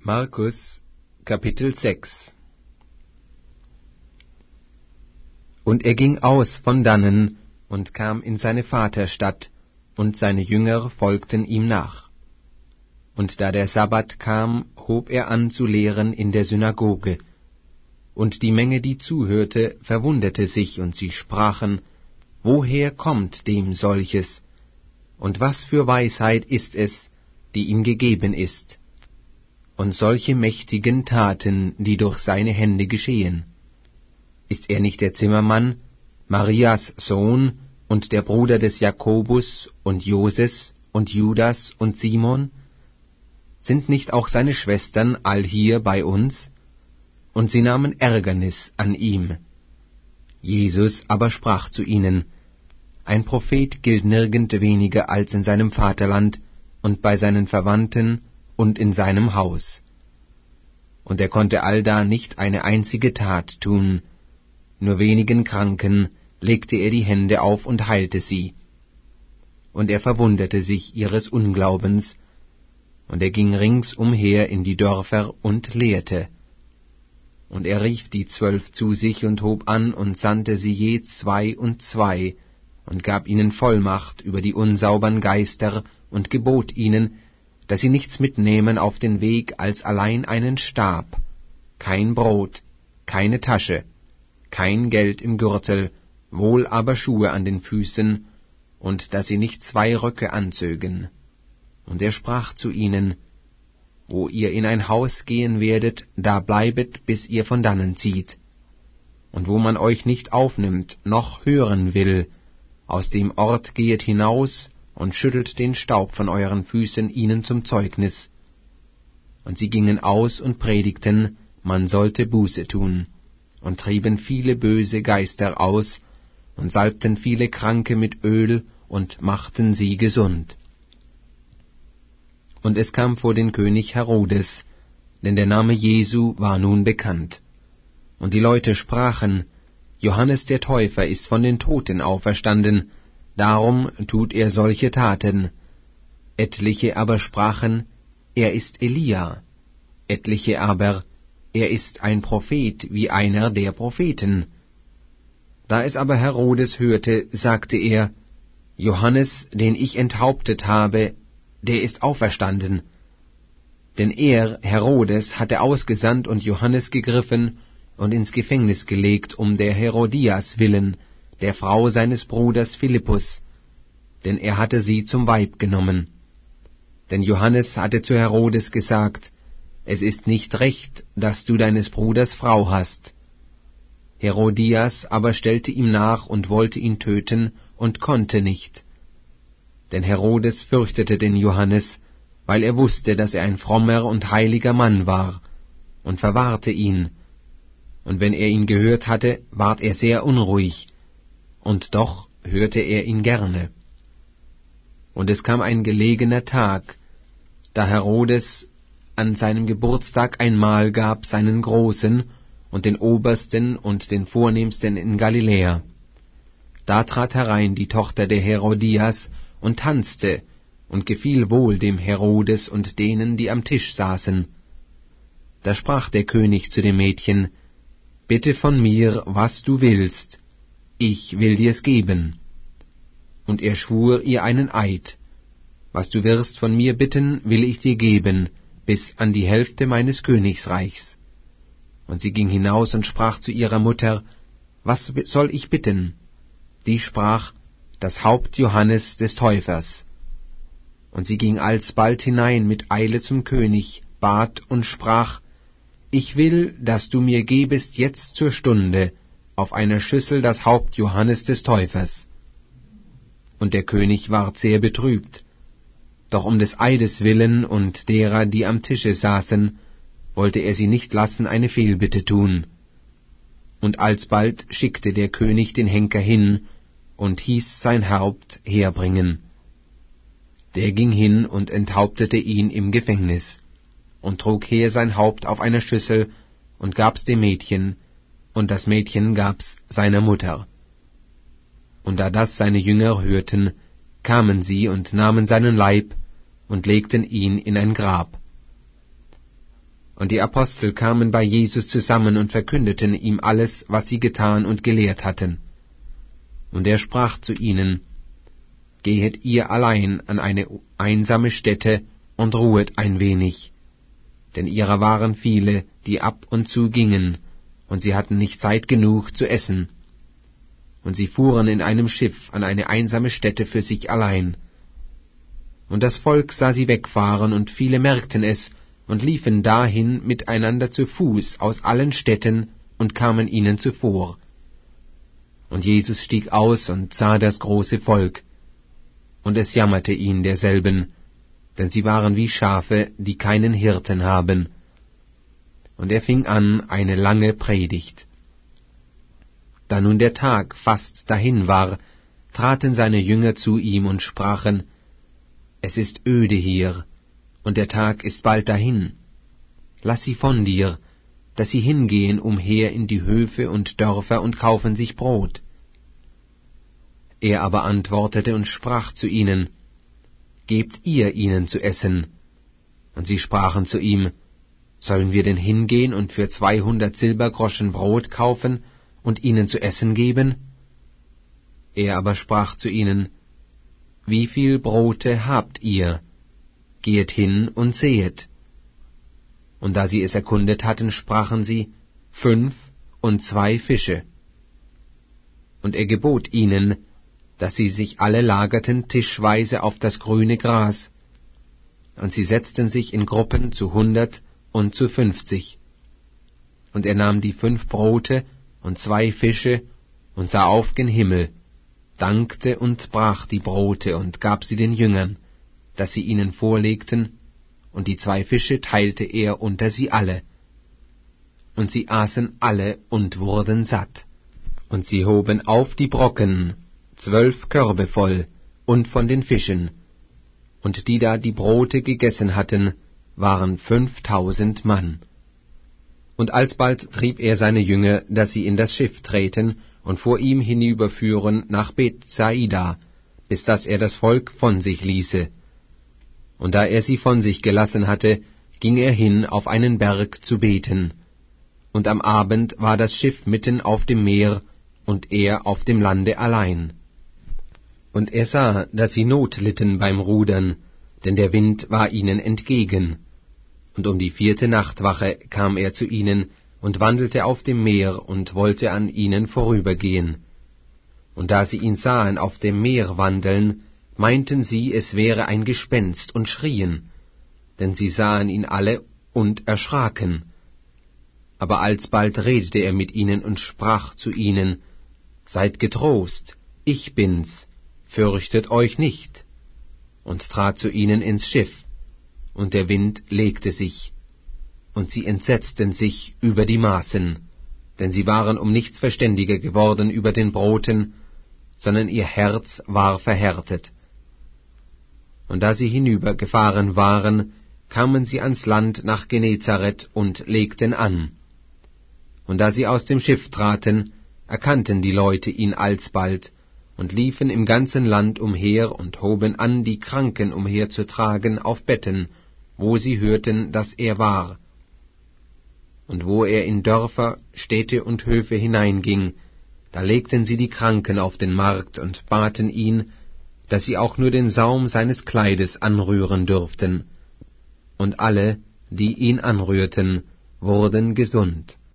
Markus, Kapitel 6. Und er ging aus von dannen und kam in seine Vaterstadt, und seine Jünger folgten ihm nach. Und da der Sabbat kam, hob er an zu lehren in der Synagoge. Und die Menge, die zuhörte, verwunderte sich, und sie sprachen: Woher kommt dem solches? Und was für Weisheit ist es, die ihm gegeben ist? Und solche mächtigen Taten, die durch seine Hände geschehen. Ist er nicht der Zimmermann, Marias Sohn, und der Bruder des Jakobus und Joses und Judas und Simon? Sind nicht auch seine Schwestern allhier bei uns? Und sie nahmen Ärgernis an ihm. Jesus aber sprach zu ihnen: Ein Prophet gilt nirgend weniger als in seinem Vaterland und bei seinen Verwandten und in seinem Haus. Und er konnte allda nicht eine einzige Tat tun, nur wenigen Kranken legte er die Hände auf und heilte sie. Und er verwunderte sich ihres Unglaubens, und er ging ringsumher in die Dörfer und lehrte. Und er rief die 12 zu sich und hob an und sandte sie je 2 und 2, und gab ihnen Vollmacht über die unsaubern Geister und gebot ihnen, dass sie nichts mitnehmen auf den Weg als allein einen Stab, kein Brot, keine Tasche, kein Geld im Gürtel, wohl aber Schuhe an den Füßen, und dass sie nicht 2 Röcke anzögen. Und er sprach zu ihnen: Wo ihr in ein Haus gehen werdet, da bleibet, bis ihr von dannen zieht. Und wo man euch nicht aufnimmt, noch hören will, aus dem Ort gehet hinaus und schüttelt den Staub von euren Füßen ihnen zum Zeugnis. Und sie gingen aus und predigten, man sollte Buße tun, und trieben viele böse Geister aus, und salbten viele Kranke mit Öl, und machten sie gesund. Und es kam vor den König Herodes, denn der Name Jesu war nun bekannt. Und die Leute sprachen: Johannes der Täufer ist von den Toten auferstanden, darum tut er solche Taten. Etliche aber sprachen: Er ist Elia. Etliche aber: Er ist ein Prophet, wie einer der Propheten. Da es aber Herodes hörte, sagte er: Johannes, den ich enthauptet habe, der ist auferstanden. Denn er, Herodes, hatte ausgesandt und Johannes gegriffen und ins Gefängnis gelegt, um der Herodias willen, der Frau seines Bruders Philippus, denn er hatte sie zum Weib genommen. Denn Johannes hatte zu Herodes gesagt: Es ist nicht recht, dass du deines Bruders Frau hast. Herodias aber stellte ihm nach und wollte ihn töten und konnte nicht. Denn Herodes fürchtete den Johannes, weil er wusste, dass er ein frommer und heiliger Mann war, und verwahrte ihn. Und wenn er ihn gehört hatte, ward er sehr unruhig, und doch hörte er ihn gerne. Und es kam ein gelegener Tag, da Herodes an seinem Geburtstag ein Mahl gab seinen Großen und den Obersten und den Vornehmsten in Galiläa. Da trat herein die Tochter der Herodias und tanzte, und gefiel wohl dem Herodes und denen, die am Tisch saßen. Da sprach der König zu dem Mädchen: Bitte von mir, was du willst, ich will dir's geben. Und er schwur ihr einen Eid: Was du wirst von mir bitten, will ich dir geben, bis an die Hälfte meines Königsreichs. Und sie ging hinaus und sprach zu ihrer Mutter: Was soll ich bitten? Die sprach: Das Haupt Johannes des Täufers. Und sie ging alsbald hinein mit Eile zum König, bat und sprach: Ich will, dass du mir gebest jetzt zur Stunde auf einer Schüssel das Haupt Johannes des Täufers. Und der König ward sehr betrübt. Doch um des Eides willen und derer, die am Tische saßen, wollte er sie nicht lassen eine Fehlbitte tun. Und alsbald schickte der König den Henker hin und hieß sein Haupt herbringen. Der ging hin und enthauptete ihn im Gefängnis, und trug her sein Haupt auf einer Schüssel und gab's dem Mädchen, und das Mädchen gab's seiner Mutter. Und da das seine Jünger hörten, kamen sie und nahmen seinen Leib und legten ihn in ein Grab. Und die Apostel kamen bei Jesus zusammen und verkündeten ihm alles, was sie getan und gelehrt hatten. Und er sprach zu ihnen: Gehet ihr allein an eine einsame Stätte und ruhet ein wenig. Denn ihrer waren viele, die ab und zu gingen, und sie hatten nicht Zeit genug zu essen. Und sie fuhren in einem Schiff an eine einsame Stätte für sich allein. Und das Volk sah sie wegfahren, und viele merkten es, und liefen dahin miteinander zu Fuß aus allen Städten und kamen ihnen zuvor. Und Jesus stieg aus und sah das große Volk, und es jammerte ihn derselben, denn sie waren wie Schafe, die keinen Hirten haben. Und er fing an eine lange Predigt. Da nun der Tag fast dahin war, traten seine Jünger zu ihm und sprachen: Es ist öde hier, und der Tag ist bald dahin. Lass sie von dir, dass sie hingehen umher in die Höfe und Dörfer und kaufen sich Brot. Er aber antwortete und sprach zu ihnen: Gebt ihr ihnen zu essen. Und sie sprachen zu ihm: Sollen wir denn hingehen und für 200 Silbergroschen Brot kaufen und ihnen zu essen geben? Er aber sprach zu ihnen: Wie viel Brote habt ihr? Gehet hin und sehet. Und da sie es erkundet hatten, sprachen sie: 5 und 2 Fische. Und er gebot ihnen, dass sie sich alle lagerten tischweise auf das grüne Gras. Und sie setzten sich in Gruppen zu 100 und zu 50. Und er nahm die 5 Brote und 2 Fische und sah auf gen Himmel, dankte und brach die Brote und gab sie den Jüngern, dass sie ihnen vorlegten, und die 2 Fische teilte er unter sie alle. Und sie aßen alle und wurden satt. Und sie hoben auf die Brocken 12 Körbe voll, und von den Fischen. Und die da die Brote gegessen hatten, waren 5000 Mann. Und alsbald trieb er seine Jünger, dass sie in das Schiff treten und vor ihm hinüberführen nach Bethsaida, bis dass er das Volk von sich ließe. Und da er sie von sich gelassen hatte, ging er hin auf einen Berg zu beten. Und am Abend war das Schiff mitten auf dem Meer, und er auf dem Lande allein. Und er sah, dass sie Not litten beim Rudern, denn der Wind war ihnen entgegen. Und um die 4. Nachtwache kam er zu ihnen und wandelte auf dem Meer und wollte an ihnen vorübergehen. Und da sie ihn sahen auf dem Meer wandeln, meinten sie, es wäre ein Gespenst, und schrien, denn sie sahen ihn alle und erschraken. Aber alsbald redete er mit ihnen und sprach zu ihnen: Seid getrost, ich bin's, fürchtet euch nicht. Und trat zu ihnen ins Schiff, und der Wind legte sich, und sie entsetzten sich über die Maßen, denn sie waren um nichts verständiger geworden über den Broten, sondern ihr Herz war verhärtet. Und da sie hinübergefahren waren, kamen sie ans Land nach Genezareth und legten an. Und da sie aus dem Schiff traten, erkannten die Leute ihn alsbald, und liefen im ganzen Land umher und hoben an, die Kranken umherzutragen auf Betten, wo sie hörten, dass er war. Und wo er in Dörfer, Städte und Höfe hineinging, da legten sie die Kranken auf den Markt und baten ihn, dass sie auch nur den Saum seines Kleides anrühren dürften. Und alle, die ihn anrührten, wurden gesund.